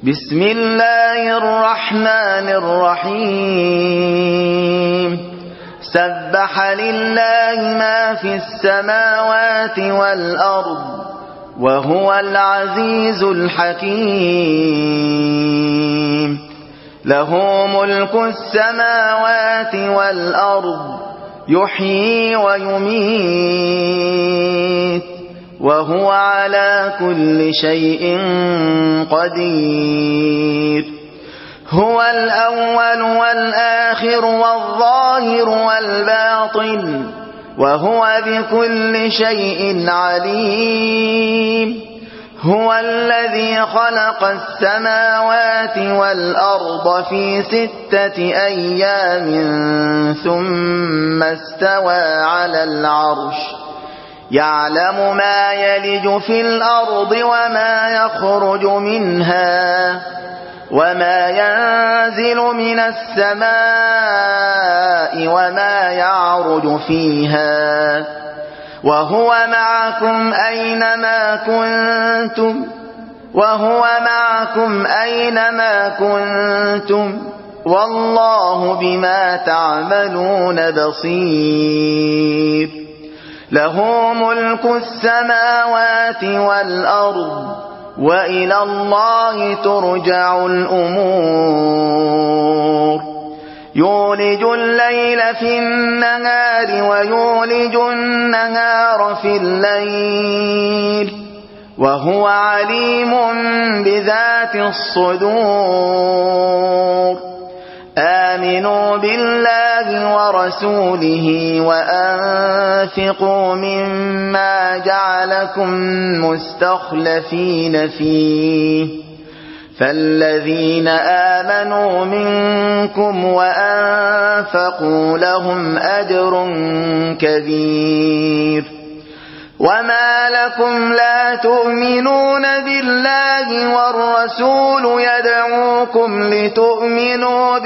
بسم الله الرحمن الرحيم سبح لله ما في السماوات والأرض وهو العزيز الحكيم له ملك السماوات والأرض يحيي ويميت وهو على كل شيء قدير هو الأول والآخر والظاهر والباطن وهو بكل شيء عليم هو الذي خلق السماوات والأرض في 6 أيام ثم استوى على العرش يعلم ما يلج في الأرض وما يخرج منها وما ينزل من السماء وما يعرج فيها وهو معكم أينما كنتم والله بما تعملون بصير له ملك السماوات والأرض وإلى الله ترجع الأمور يولج الليل في النهار ويولج النهار في الليل وهو عليم بذات الصدور آمنوا بالله ورسوله وأنفقوا مما جعلكم مستخلفين فيه فالذين آمنوا منكم وأنفقوا لهم أجر كبير وما لكم لا تؤمنون بالله والرسول يدعوكم لتؤمنوا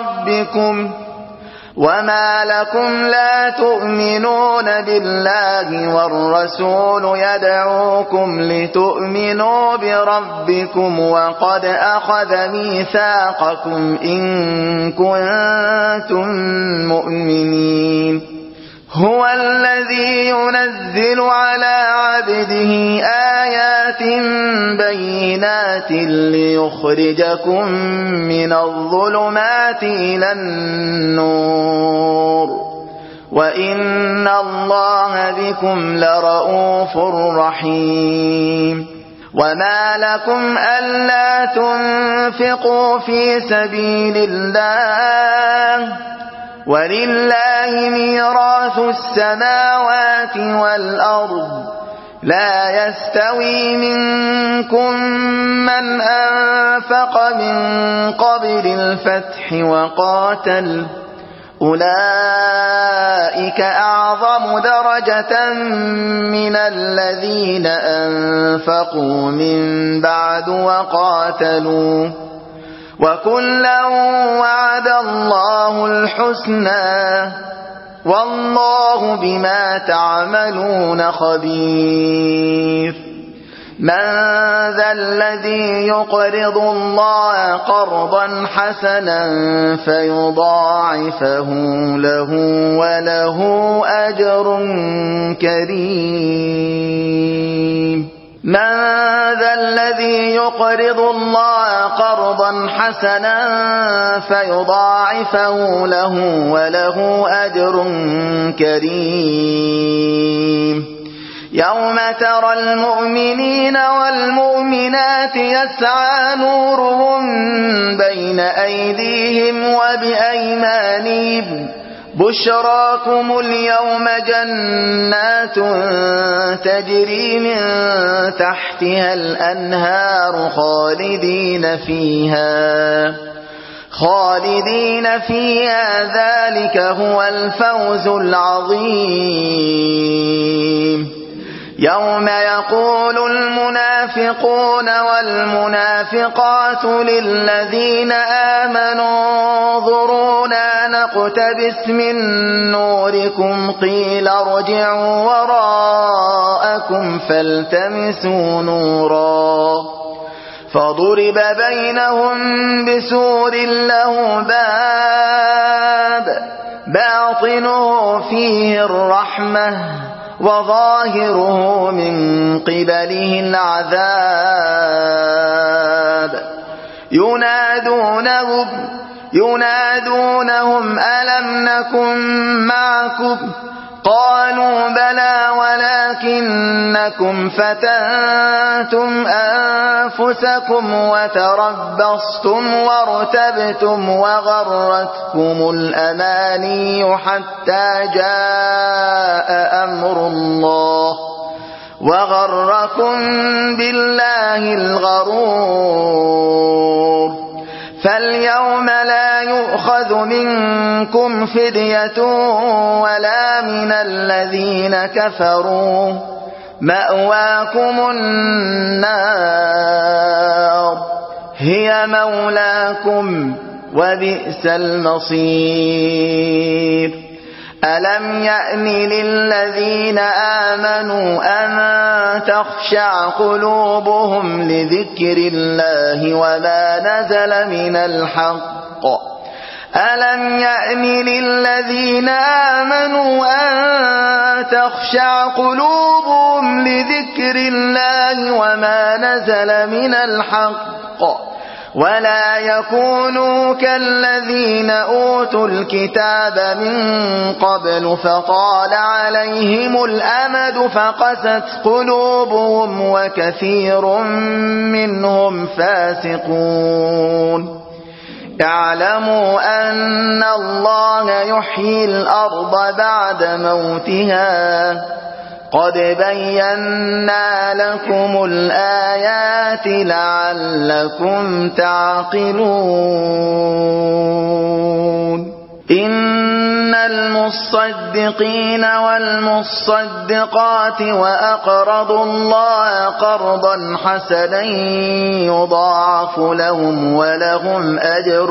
بربكم وقد أخذ ميثاقكم إن كنتم مؤمنين هو الذي ينزل على عبده آيات بينات ليخرجكم من الظلمات إلى النور وإن الله بكم لرؤوف رحيم وما لكم ألا تنفقوا في سبيل الله ولله ميراث السماوات والأرض لا يستوي منكم من أنفق من قبل الفتح وقاتل أولئك أعظم درجة من الذين أنفقوا من بعد وقاتلوا وكلا وعد الله الحسنى والله بما تعملون خبير من ذا الذي يقرض الله قرضا حسنا فيضاعفه له وله أجر كريم من ذا الذي يقرض الله قرضا حسنا فيضاعفه له وله أجر كريم يوم ترى المؤمنين والمؤمنات يسعى نورهم بين أيديهم وبأيمانهم بشراكم اليوم جنات تجري من تحتها الأنهار خالدين فيها ذلك هو الفوز العظيم يوم يقول المنافقون والمنافقات للذين آمنوا انظرونا نقتبس من نوركم قيل ارجعوا وراءكم فالتمسوا نورا فضرب بينهم بسور له باب باطنه فيه الرحمة وظاهره من قبله العذاب ينادونهم ألم نكن معكم قالوا بلى ولكنكم فتنتم أنفسكم وتربصتم وارتبتم وغرتكم الأماني حتى جاء أمر الله وغركم بالله الغرور فاليوم لا يؤخذ منكم فدية ولا من الذين كفروا مأواكم النار هي مولاكم وبئس المصير ألم يأن للذين آمنوا أن تخشع قلوبهم لذكر الله وما نزل من الحق ألم يأن للذين آمنوا أن تخشع قلوبهم لذكر الله وما نزل من الحق ولا يكونوا كالذين أوتوا الكتاب من قبل فطال عليهم الأمد فقست قلوبهم وكثير منهم فاسقون اعلموا أن الله يحيي الأرض بعد موتها قد بينا لكم الآيات لعلكم تعقلون إن المصدقين والمصدقات وأقرضوا الله قرضا حسنا يضاعف لهم ولهم أجر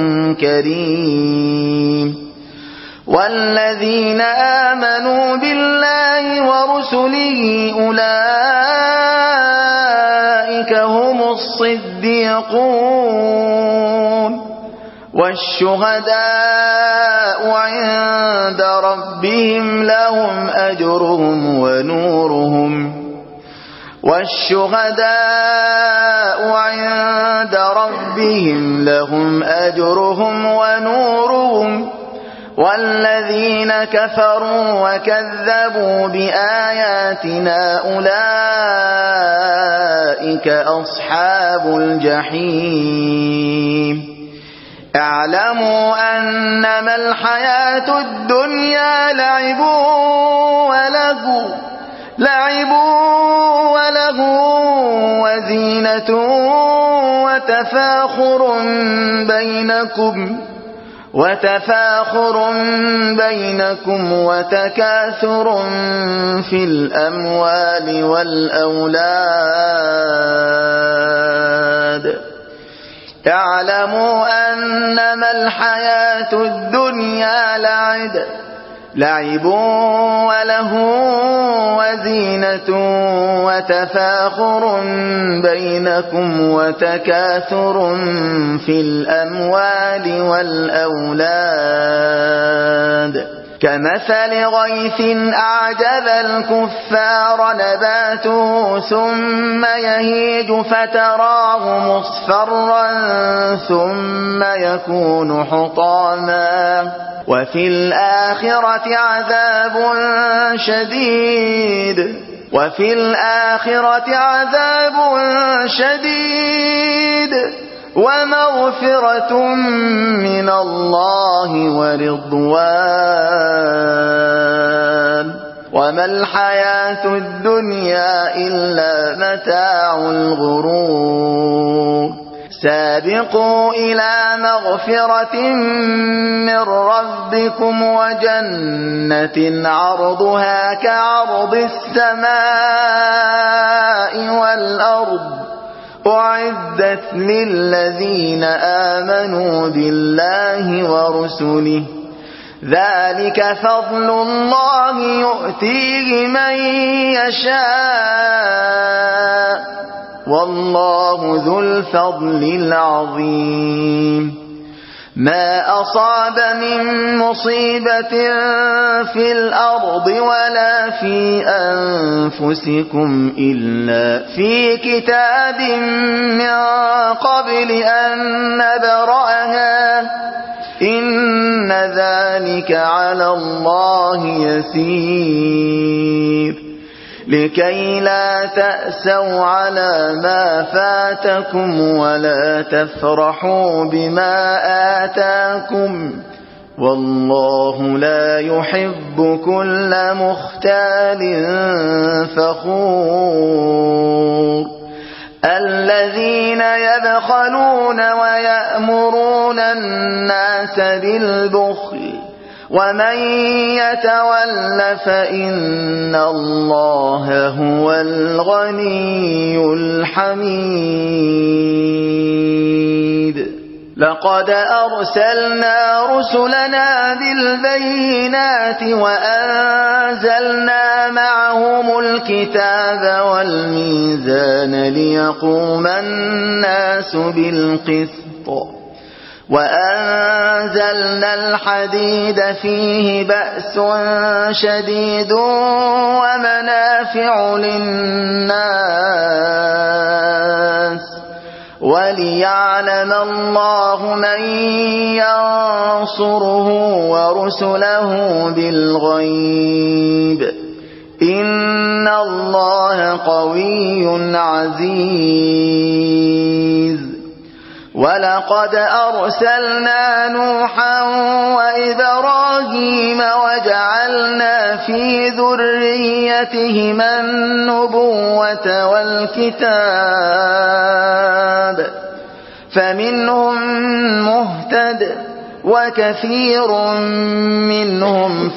كريم والذين آمنوا بالله ورسله أولئك هم الصديقون والشهداء عند ربهم لهم أجرهم ونورهم والشهداء عند ربهم لهم أجرهم ونورهم والذين كفروا وكذبوا بآياتنا أولئك أصحاب الجحيم اعلموا أنما الحياة الدنيا لعب ولهو وزينة وتفاخر بينكم وتكاثر في الأموال والأولاد اعلموا أنما الحياة الدنيا لعب ولهو وزينة وتفاخر بينكم وتكاثر في الأموال والأولاد كمثل غيث أعجب الكفار نباته ثم يهيج فتراه مصفرا ثم يكون حطاما وفي الآخرة عذاب شديد ومغفرة من الله ورضوان وما الحياة الدنيا إلا متاع الغرور سابقوا إلى مغفرة من ربكم وجنة عرضها كعرض السماء والأرض أعدت للذين آمنوا بالله ورسله ذلك فضل الله يؤتيه من يشاء والله ذو الفضل العظيم. ما أصاب من مصيبة في الأرض ولا في أنفسكم إلا في كتاب من قبل أن نبرأها إن ذلك على الله يسير. لكي لا تأسوا على ما فاتكم ولا تفرحوا بما آتاكم والله لا يحب كل مختال فخور. الذين يبخلون ويأمرون الناس بالبخل ومن يتول فإن الله هو الغني الحميد. لقد أرسلنا رسلنا بالبينات وأنزلنا معهم الكتاب والميزان ليقوم الناس بالقسط وأنزلنا الحديد فيه بأس شديد ومنافع للناس وليعلم الله من ينصره ورسله بالغيب إن الله قوي عزيز. ولقد أرسلنا نوحا وإبراهيم وجعلنا في ذريتهما النبوة والكتاب فمنهم مهتد وكثير منهم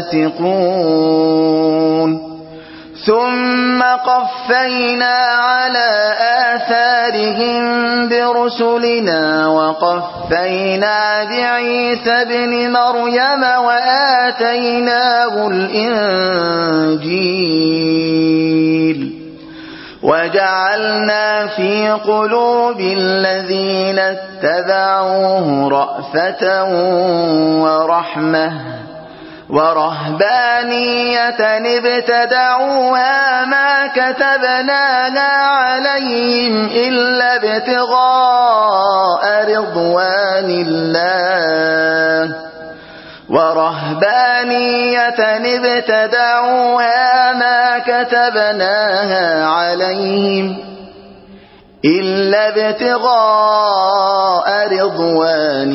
فاسقون. ثم قفينا على آثارهم برسلنا وقفينا بعيسى ابن مريم وآتيناه الإنجيل وجعلنا في قلوب الذين اتبعوه رأفة ورحمة ورهبانية ابتدعوها ما كتبناها عليهم إلا ابتغاء رضوان الله ورهبانية ابتدعوها ما كتبناها عليهم إلا ابتغاء رضوان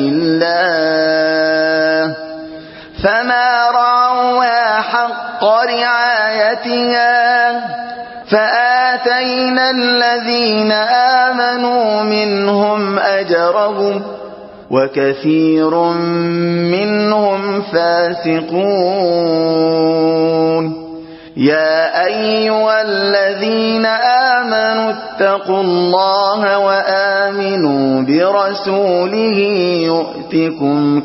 الله فما رعوها حق رعايتها فآتينا الذين آمنوا منهم أجرهم وكثير منهم فاسقون. يا أيها الذين آمنوا اتقوا الله وآمنوا برسوله يؤتكم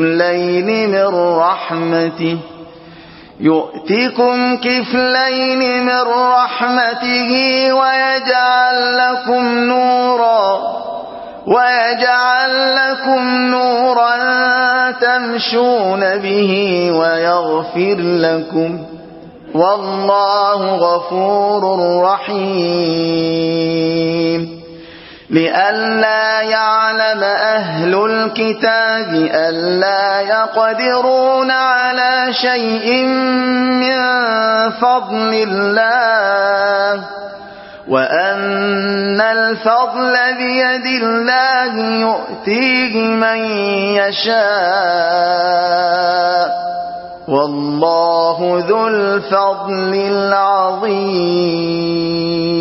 كفلين من رحمته ويجعل لكم نورا تمشون به ويغفر لكم والله غفور رحيم. لئلا يعلم أهل الكتاب ألا يقدرون على شيء من فضل الله وأن الفضل بيد الله يؤتيه من يشاء والله ذو الفضل العظيم.